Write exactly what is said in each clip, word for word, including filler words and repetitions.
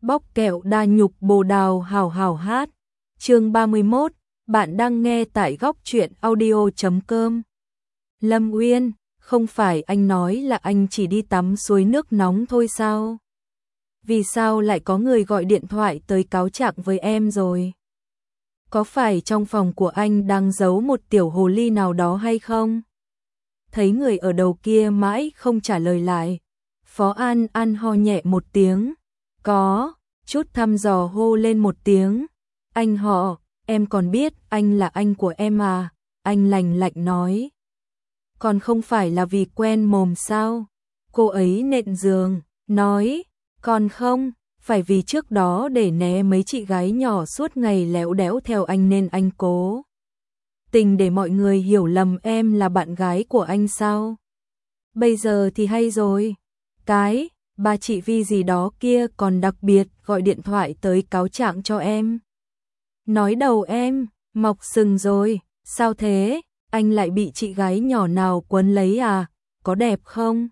Bóc kẹo đa nhục bồ đào hào hào hát. Chương ba mươi mốt, bạn đang nghe tại góc truyện audio chấm com. Lâm Uyên, không phải anh nói là anh chỉ đi tắm suối nước nóng thôi sao? Vì sao lại có người gọi điện thoại tới cáo trạng với em rồi? Có phải trong phòng của anh đang giấu một tiểu hồ ly nào đó hay không? Thấy người ở đầu kia mãi không trả lời lại. Phó An An ho nhẹ một tiếng. Có, chút thăm dò hô lên một tiếng. Anh họ, em còn biết anh là anh của em à? Anh lạnh lạnh nói. Còn không phải là vì quen mồm sao? Cô ấy nện giường, nói. Còn không, phải vì trước đó để né mấy chị gái nhỏ suốt ngày léo đéo theo anh nên anh cố tình để mọi người hiểu lầm em là bạn gái của anh sao? Bây giờ thì hay rồi. Cái, bà chị Vi gì đó kia còn đặc biệt gọi điện thoại tới cáo trạng cho em. Nói đầu em, mọc sừng rồi, sao thế? Anh lại bị chị gái nhỏ nào quấn lấy à? Có đẹp không?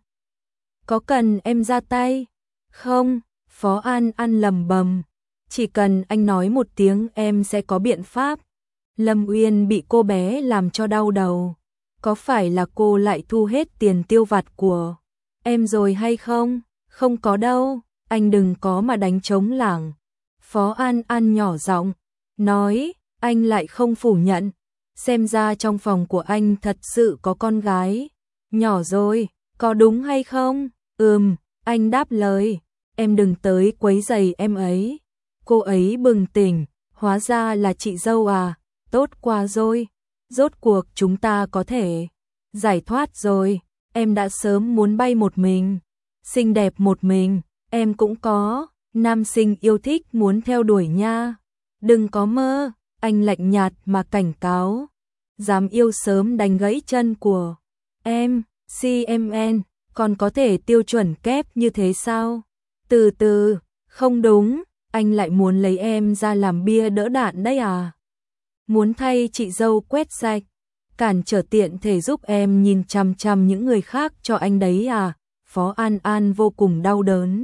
Có cần em ra tay? Không, Phó An An lầm bầm. Chỉ cần anh nói một tiếng em sẽ có biện pháp. Lâm Uyên bị cô bé làm cho đau đầu. Có phải là cô lại thu hết tiền tiêu vặt của em rồi hay không? Không có đâu, anh đừng có mà đánh trống lảng. Phó An An nhỏ giọng nói, anh lại không phủ nhận. Xem ra trong phòng của anh thật sự có con gái. Nhỏ rồi, có đúng hay không? Ừm, anh đáp lời. Em đừng tới quấy rầy em ấy. Cô ấy bừng tỉnh, hóa ra là chị dâu à, tốt quá rồi. Rốt cuộc chúng ta có thể giải thoát rồi. Em đã sớm muốn bay một mình, xinh đẹp một mình, em cũng có, nam sinh yêu thích muốn theo đuổi nha. Đừng có mơ, anh lạnh nhạt mà cảnh cáo. Dám yêu sớm đánh gãy chân của em, xê em en, còn có thể tiêu chuẩn kép như thế sao? Từ từ, không đúng, anh lại muốn lấy em ra làm bia đỡ đạn đấy à? Muốn thay chị dâu quét sạch, cản trở tiện thể giúp em nhìn chằm chằm những người khác cho anh đấy à? Phó An An vô cùng đau đớn.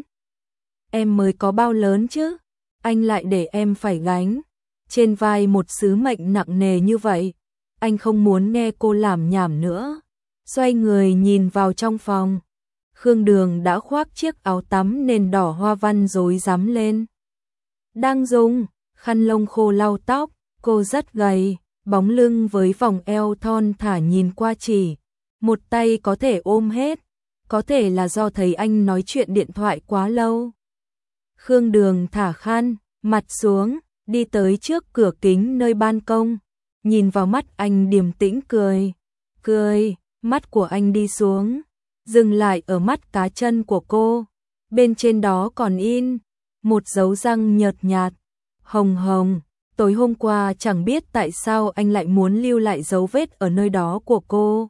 Em mới có bao lớn chứ? Anh lại để em phải gánh trên vai một sứ mệnh nặng nề như vậy. Anh không muốn nghe cô làm nhảm nữa. Xoay người nhìn vào trong phòng. Khương Đường đã khoác chiếc áo tắm nền đỏ hoa văn rối rắm lên. Đang dùng khăn lông khô lau tóc, cô rất gầy, bóng lưng với vòng eo thon thả nhìn qua chỉ một tay có thể ôm hết, có thể là do thấy anh nói chuyện điện thoại quá lâu. Khương Đường thả khăn, mặt xuống, đi tới trước cửa kính nơi ban công, nhìn vào mắt anh điềm tĩnh cười. Cười, mắt của anh đi xuống, dừng lại ở mắt cá chân của cô. Bên trên đó còn in một dấu răng nhợt nhạt, hồng hồng. Tối hôm qua chẳng biết tại sao anh lại muốn lưu lại dấu vết ở nơi đó của cô.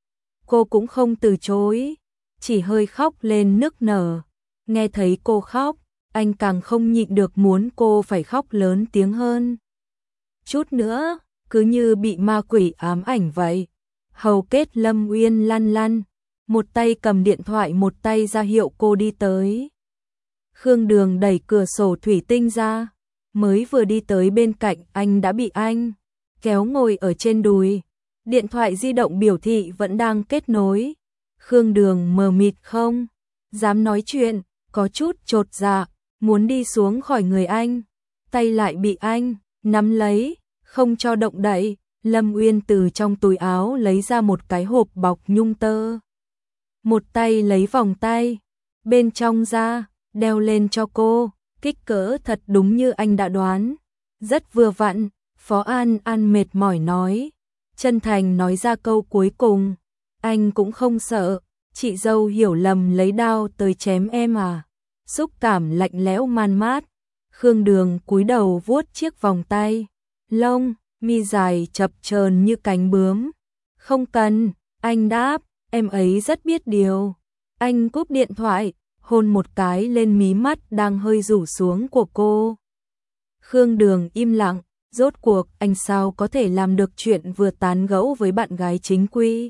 Cô cũng không từ chối, chỉ hơi khóc lên nức nở. Nghe thấy cô khóc, anh càng không nhịn được muốn cô phải khóc lớn tiếng hơn. Chút nữa, cứ như bị ma quỷ ám ảnh vậy. Hầu kết Lâm Uyên lăn lăn, một tay cầm điện thoại một tay ra hiệu cô đi tới. Khương Đường đẩy cửa sổ thủy tinh ra, mới vừa đi tới bên cạnh anh đã bị anh kéo ngồi ở trên đùi. Điện thoại di động biểu thị vẫn đang kết nối. Khương Đường mờ mịt không dám nói chuyện, có chút chột dạ, muốn đi xuống khỏi người anh, tay lại bị anh nắm lấy, không cho động đậy. Lâm Uyên từ trong túi áo lấy ra một cái hộp bọc nhung tơ, một tay lấy vòng tay bên trong ra, đeo lên cho cô. Kích cỡ thật đúng như anh đã đoán, rất vừa vặn. Phó An An mệt mỏi nói, chân thành nói ra câu cuối cùng. Anh cũng không sợ chị dâu hiểu lầm lấy đao tới chém em à? Xúc cảm lạnh lẽo man mát. Khương Đường cúi đầu vuốt chiếc vòng tay, lông mi dài chập chờn như cánh bướm. Không cần, anh đáp, em ấy rất biết điều. Anh cúp điện thoại, hôn một cái lên mí mắt đang hơi rủ xuống của cô. Khương Đường im lặng, rốt cuộc anh sao có thể làm được chuyện vừa tán gẫu với bạn gái chính quy,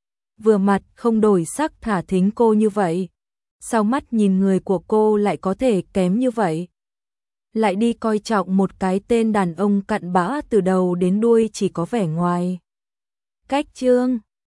vừa mặt không đổi sắc thả thính cô như vậy. Sao mắt nhìn người của cô lại có thể kém như vậy? lại đi coi trọng một cái tên đàn ông cặn bã từ đầu đến đuôi chỉ có vẻ ngoài. Cách chương